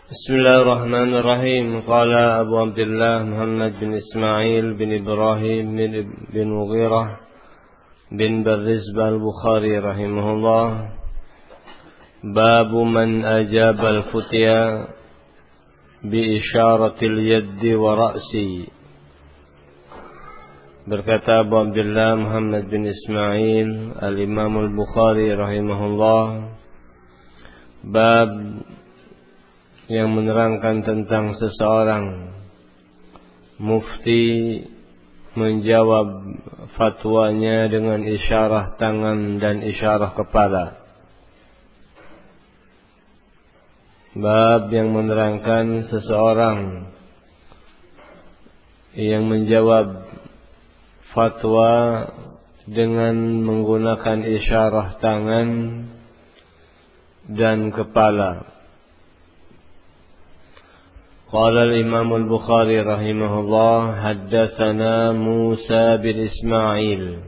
Bismillahirrahmanirrahim. Qala Abu Abdullah Muhammad bin Ismail bin Ibrahim bin Mughirah bin Barizbah al-Bukhari rahimahullah. Babu man ajaba al-futya bi isyaratil yaddi wa ra'si. Berkata Abu Abdullah Muhammad bin Ismail al-Imam al-Bukhari rahimahullah, bab yang menerangkan tentang seseorang mufti menjawab fatwanya dengan isyarah tangan dan isyarah kepala. Bab yang menerangkan seseorang yang menjawab fatwa dengan menggunakan isyarah tangan dan kepala. Qala al-Imam al-Bukhari rahimahullah, haddatsana Musa bin Ismail.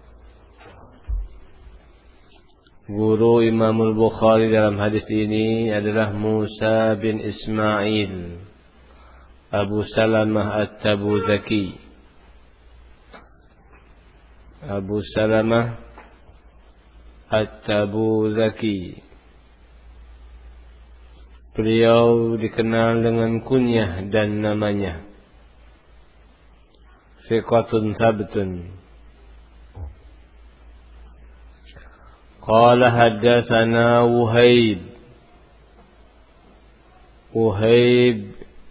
Guru Imam al-Bukhari dalam hadis ini adalah Musa bin Ismail Abu Salamah at-Tabuzaki. Abu Salamah at-Tabuzaki. Beliau dikenal dengan kunyah dan namanya Thiqatun Thabtun. Qala haddatsana Wuhaib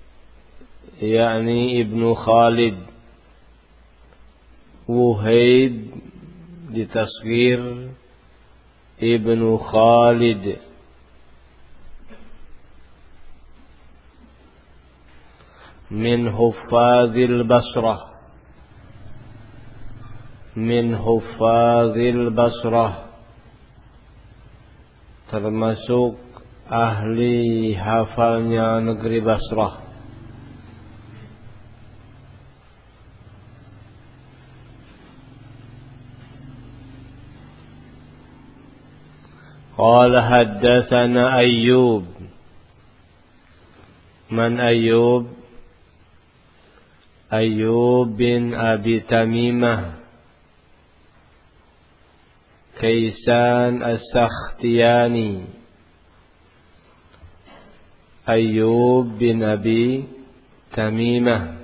yakni Ibnu Khalid. Wuhaib ditasghir Ibnu Khalid. Min huffazil Basrah, termasuk ahli hafalnya negeri Basrah. Qala haddatsana Ayyub. Man Ayyub? Ayyub bin Abi Tamimah Kaisan As-Sakhtiyani. Ayyub bin Abi Tamimah.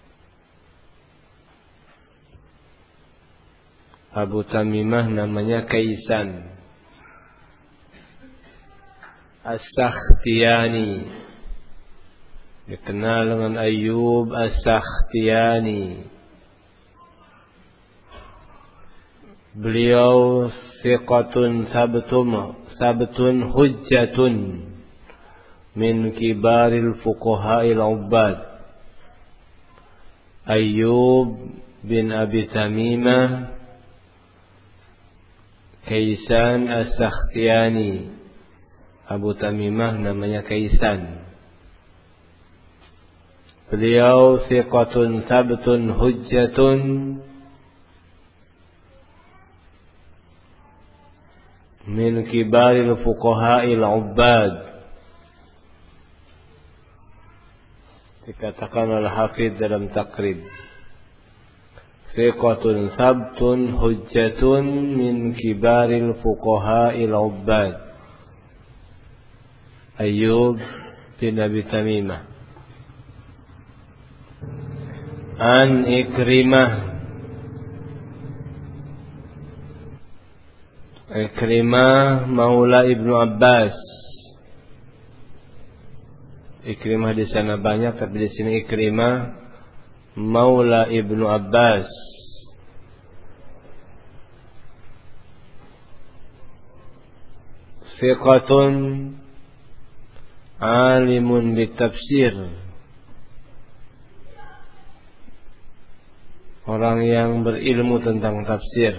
Abu Tamimah namanya Kaisan As-Sakhtiyani, dikenal dengan Ayyub As-Sakhtiyani. Beliau thiqatun sabtun hujjatun min kibaril fuqaha'il ubbad. Ayyub bin Abi Tamimah Kaisan As-Sakhtiyani. Abu Tamimah namanya Kaisan. Beliau thiqatun sabtun hujjatun min kibaril fuqaha'il ubbad. Dikatakan oleh Hafidz dalam Taqrib, thiqatun sabtun hujjatun min kibaril fuqaha'il ubbad. Ayyub bin Abi Tamimah. An Ikrimah maula Ibnu Abbas. Ikrimah di sana banyak, tapi di sini Ikrimah maula Ibnu Abbas. Thiqatun alimun bitafsir. Orang yang berilmu tentang tafsir.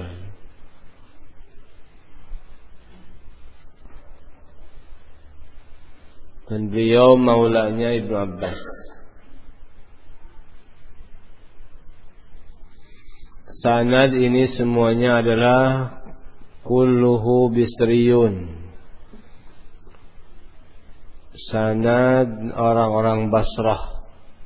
Dan beliau maulanya Ibnu Abbas. Sanad ini semuanya adalah kulluhu bisriyun. sanad orang-orang Basrah.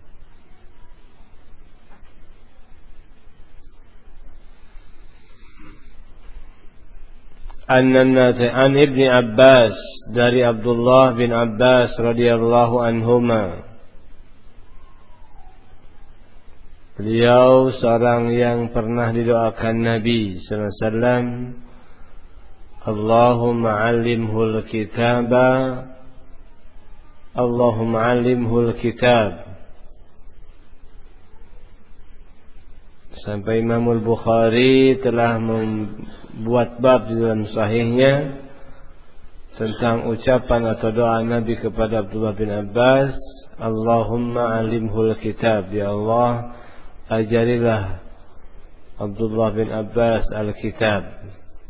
An Ibni Abbas, dari Abdullah bin Abbas radhiyallahu anhuma, beliau seorang yang pernah didoakan Nabi sallallahu alaihi wasallam, Allahumma 'allimhul kitaba, Allahumma 'allimhul kitab. Sampai Imam Al-Bukhari telah membuat bab di dalam sahihnya tentang ucapan atau doa Nabi kepada Abdullah bin Abbas, Allahumma 'allimhul kitab, ya Allah ajarilah Abdullah bin Abbas al-kitab.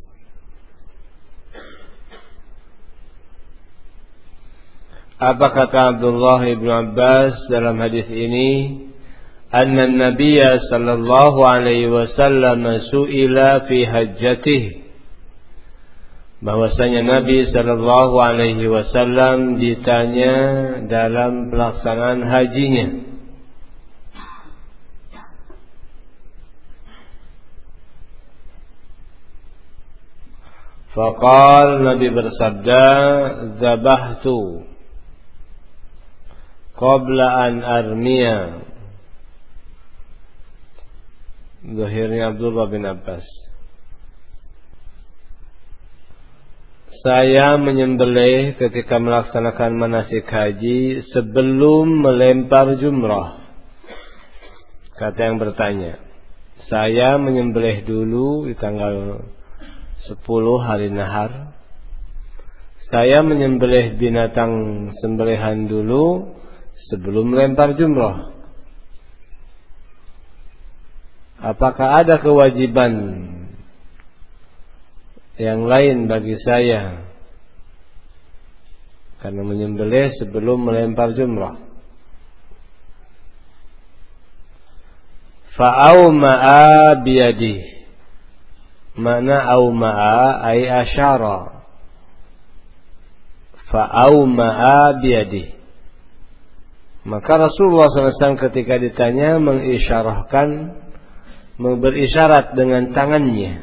Apa kata Abdullah bin Abbas dalam hadis ini? Anna Nabiya sallallahu alaihi wasallam su'ila fi hajjatihi, bahwasanya Nabi sallallahu alaihi wasallam ditanya dalam pelaksanaan hajinya. Faqal, Nabi bersabda, dzabahtu qabla an armiya. Zahirnya Abdullah bin Abbas, saya menyembelih ketika melaksanakan manasik haji sebelum melempar jumrah. Kata yang bertanya, saya menyembelih dulu di tanggal 10 hari nahar. Saya menyembelih binatang sembelihan dulu sebelum melempar jumrah. Apakah ada kewajiban yang lain bagi saya karena menyembelih sebelum melempar jumrah? Fa'auma'a biyadihi. Mana auma'a ay asyara. Fa'auma'a biyadihi. Maka Rasulullah SAW ketika ditanya mengisyarahkan, berisyarat dengan tangannya.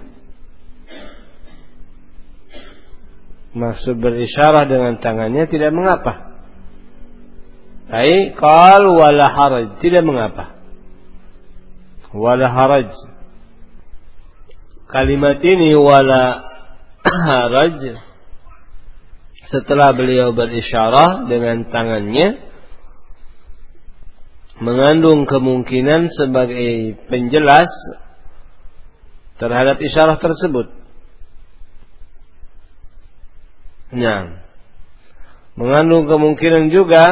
Maksud berisyarat dengan tangannya tidak mengapa. Ai qal wala haraj, tidak mengapa. Wala haraj. Kalimat ini wala haraj, setelah beliau berisyarat dengan tangannya, mengandung kemungkinan sebagai penjelas terhadap isyarat tersebut. Nah, mengandung kemungkinan juga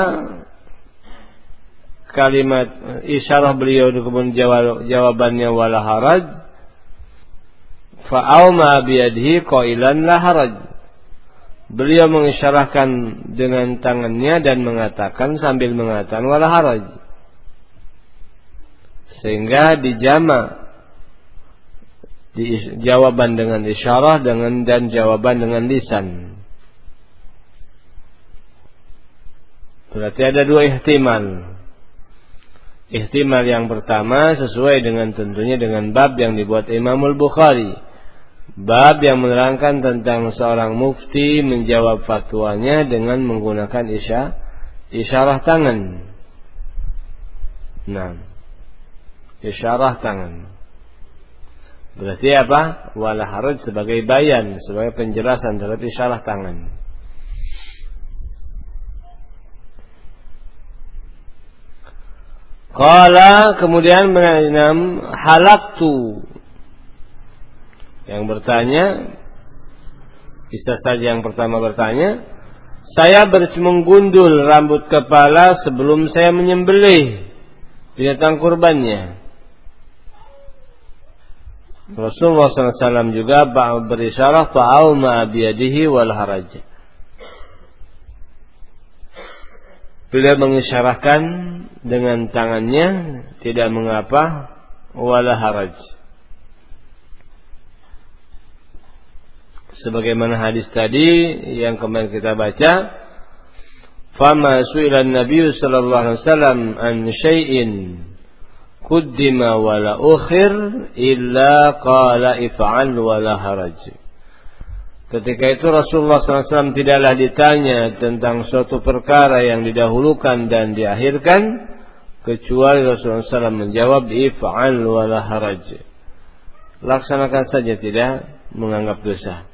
kalimat isyarat beliau kemudian jawabannya wala haraj, fa'auma biyadihi qailan la haraj. Beliau mengisyarahkan dengan tangannya dan mengatakan sambil mengatakan wala haraj, sehingga dijama di jawaban dengan isyarah dan jawaban dengan lisan. Berarti ada dua ihtimal. Ihtimal yang pertama sesuai dengan tentunya dengan bab yang dibuat Imam Al-Bukhari, bab yang menerangkan tentang seorang mufti menjawab fatwanya dengan menggunakan isyarah tangan. Nah, isyarah tangan berarti apa? Wala haraj sebagai bayan, sebagai penjelasan terhadap isyarah tangan. Qala, kemudian menanam halaktu. Yang bertanya, bisa saja yang pertama bertanya, saya menggundul rambut kepala sebelum saya menyembelih binatang kurbannya. Rasulullah SAW juga berisyarat fa'auma biyadihi wal haraj. Beliau mengisyarahkan dengan tangannya, tidak mengapa, wala haraj. Sebagaimana hadis tadi yang kemarin kita baca, fama su'ila an-nabiy sallallahu alaihi wasallam an syai'in quddima wa la ukhir illa qala if'al wa la haraj. Ketika itu Rasulullah SAW tidaklah ditanya tentang suatu perkara yang didahulukan dan diakhirkan, kecuali Rasulullah SAW menjawab if'al wa la haraj. Laksanakan saja, tidak menganggap dosa.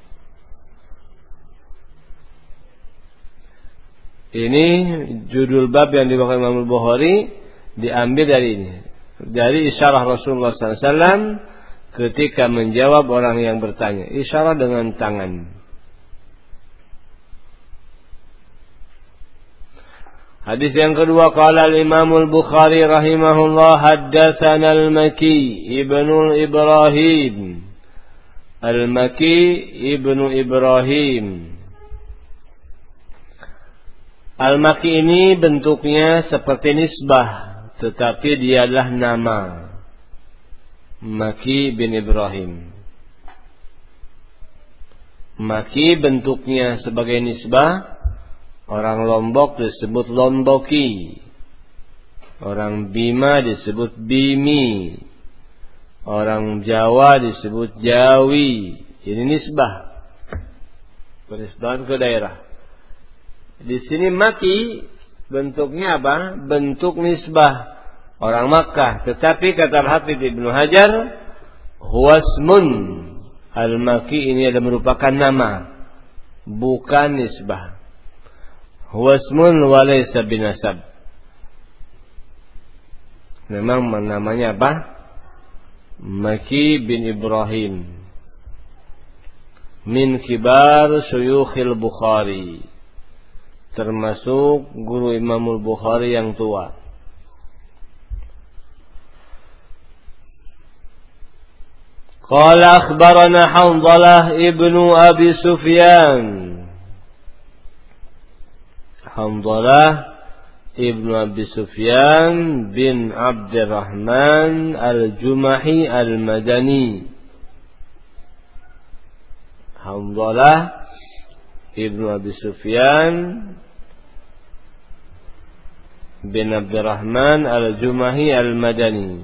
Ini judul bab yang dibawakan Imam Al-Bukhari diambil dari ini, dari isyarah Rasulullah SAW ketika menjawab orang yang bertanya. Isyarah dengan tangan. Hadis yang kedua, qala al-Imam Al-Bukhari rahimahullah, haddatsana al-Maki ibnu Ibrahim. Al-Maki ibnu Ibrahim. Al-Maki ini bentuknya seperti nisbah, tetapi dialah nama. Maki bin Ibrahim. Maki bentuknya sebagai nisbah. Orang Lombok disebut Lomboki. Orang Bima disebut Bimi. Orang Jawa disebut Jawi. Ini nisbah. Penisbahan ke daerah. Di sini Maki bentuknya apa? Bentuk nisbah orang Makkah. Tetapi kata Al-Hafidz Ibnu Hajar, huwasmun. Al-Maki ini adalah merupakan nama, bukan nisbah. Huwasmun walaysa binasab. Memang namanya apa? Maki bin Ibrahim. Min kibar syuyukhil Bukhari. Termasuk guru Imamul Bukhari yang tua. Qala akhbarana Hanzalah ibnu Abi Sufyan. Hanzalah ibnu Abi Sufyan bin Abdurrahman al-Jumahi al-Madani. Hanzalah ibnu Abi Sufyan bin Abdurrahman al-Jumahi al-Madani.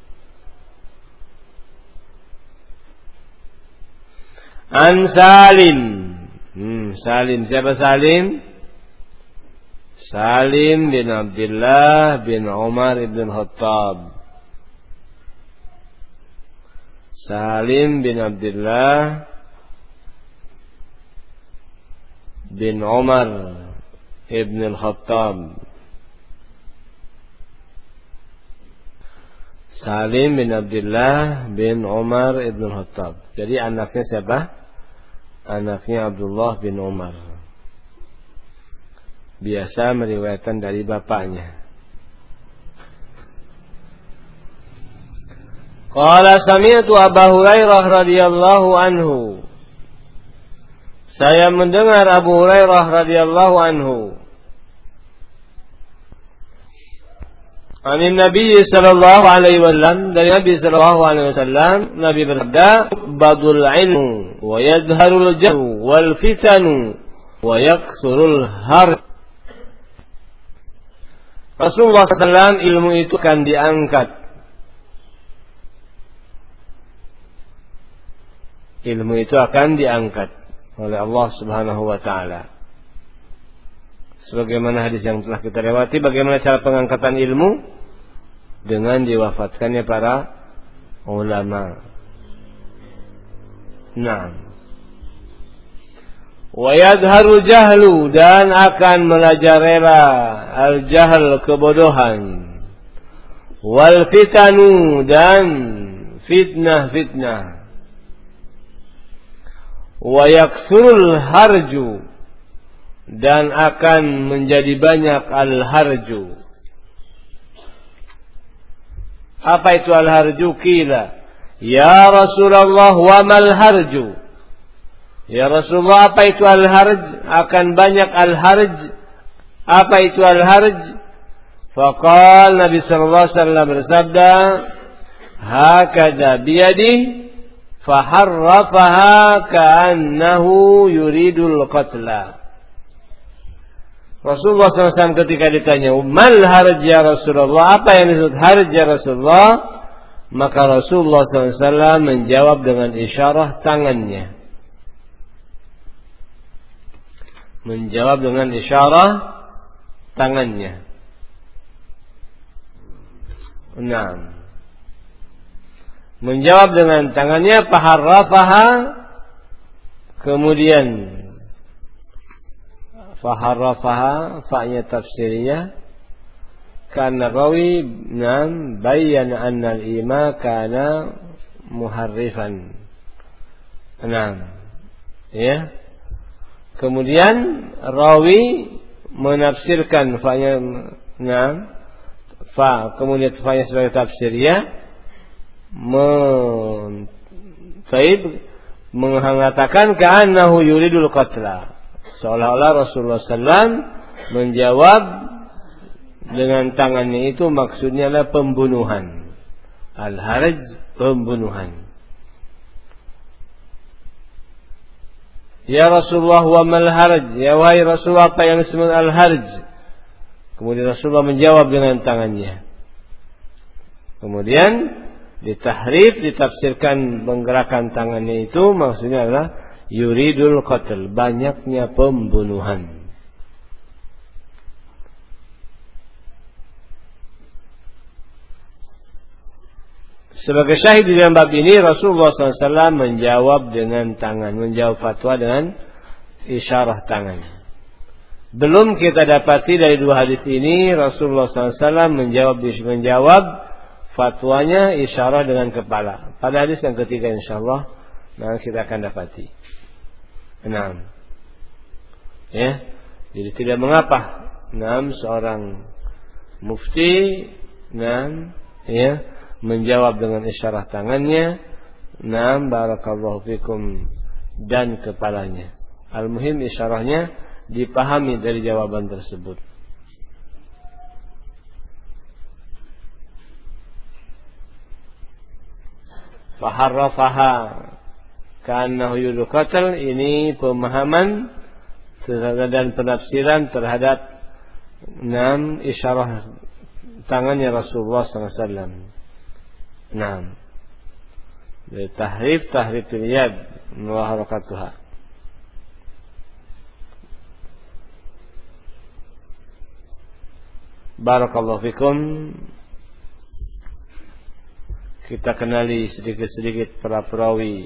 An Salim. Salim, siapa Salim? Salim bin Abdullah bin Umar ibn Khattab. Salim bin Abdullah bin Umar ibn Khattab. Salim bin Abdullah bin Umar ibn Khattab. Jadi anaknya siapa? Anaknya Abdullah bin Umar. Biasa meriwayatkan dari bapaknya. Qala sami'tu Abu Hurairah radhiyallahu anhu. Saya mendengar Abu Hurairah radhiyallahu anhu. Ani Nabi sallallahu alaihi wasallam, dari Nabi sallallahu alaihi wasallam, Nabi bersabda, "Badul ilmu wa yadhharul jahlu wal fitanu wa yaksurul har." Rasulullah sallallahu ilmu itu akan diangkat. Ilmu itu akan diangkat oleh Allah Subhanahu wa taala. Sebagaimana hadis yang telah kita lewati, bagaimana cara pengangkatan ilmu? Dengan diwafatkannya para ulama. Naam. Wa yadharu jahlu, dan akan merajalela al-jahl, kebodohan. Wal fitanu, dan fitnah-fitnah. Wa yakthurul harju, dan akan menjadi banyak al-harju. Apa itu al-harju? Qila, ya Rasulullah, wa mal harju? Ya Rasulullah, apa itu al-harj? Akan banyak al-harj. Apa itu al-harj? Faqala Nabi sallallahu alaihi wasallam bersabda, hakadha biyadihi faharrafaha ka'annahu yuridul qatla. Rasulullah SAW ketika ditanya, "Mal harj ya Rasulullah?" Apa yang disebut harj ya Rasulullah? Maka Rasulullah SAW menjawab dengan isyarah tangannya. Menjawab dengan isyarah tangannya. Nah, menjawab dengan tangannya, faharrafaha, kemudian faharrafaha, fa'nya tafsiriyah, karena rawi nam bayyana anna al-ima kana muharrifan. Nah, ya. Kemudian rawi menafsirkan fa'nya nam, fa kemudian fa'nya sebagai tafsiriyah, mengatakan ka'annahu yuridul qatla, seolah-olah Rasulullah SAW menjawab dengan tangannya itu maksudnya adalah pembunuhan. Al-harj, pembunuhan. Ya Rasulullah, wa mal harj? Ya wahai Rasulullah, apa yang disebut al-harj? Kemudian Rasulullah menjawab dengan tangannya. Kemudian ditahrif, ditafsirkan menggerakkan tangannya itu maksudnya adalah yuridul qatl, banyaknya pembunuhan. Sebagai syahid di dalam bab ini, Rasulullah SAW menjawab dengan tangan, menjawab fatwa dengan isyarah tangan. Belum kita dapati dari dua hadis ini Rasulullah SAW menjawab fatwanya isyarah dengan kepala. Pada hadis yang ketiga insyaallah kita akan dapati. Nah, ya, jadi tidak mengapa seorang mufti ya menjawab dengan isyarat tangannya, barakallahu fikum, dan kepalanya. Al-muhim isyarahnya dipahami dari jawaban tersebut. Faharrafaha ka'annahu yuridul qatl, ini pemahaman dan penafsiran terhadap isyarah tangannya Rasulullah SAW. Tahrif yad wa harakatuha. Barakallahu fikum. Kita kenali sedikit-sedikit para perawi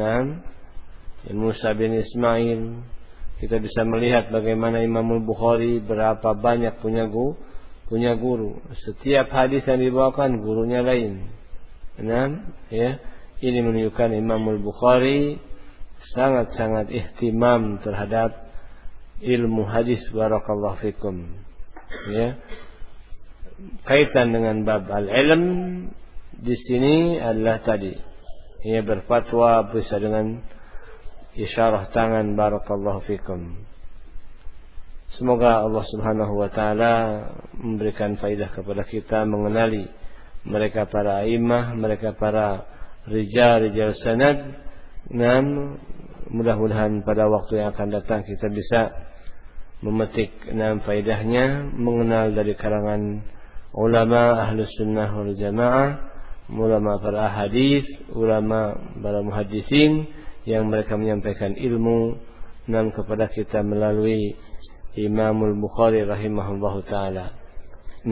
Musa bin Ismail. Kita bisa melihat bagaimana Imam Al-Bukhari berapa banyak punya guru. Setiap hadis yang dibawakan gurunya lain. Ya, ini menunjukkan Imam Al-Bukhari sangat-sangat ihtimam terhadap ilmu hadis. Barakallahu fikum. Ya. Kaitan dengan bab al-ilm di sini adalah tadi, ia berfatwa bisa dengan isyarah tangan. Barakallahu fikum. Semoga Allah Subhanahu wa taala memberikan faidah kepada kita mengenali mereka para imam, mereka para rijal sanad. Dan mudah-mudahan pada waktu yang akan datang kita bisa memetik faidahnya, mengenal dari kalangan ulama ahlus sunnah wal jamaah, ulama para hadis, ulama para muhaddisin, yang mereka menyampaikan ilmu kepada kita melalui Imamul Bukhari rahimahullahu taala.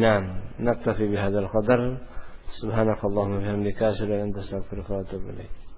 Naktafi bihadzal qadar. Subhanakallahumma wa bihamdika asyhadu an la ilaha illa anta astaghfiruka wa atubu ilaik.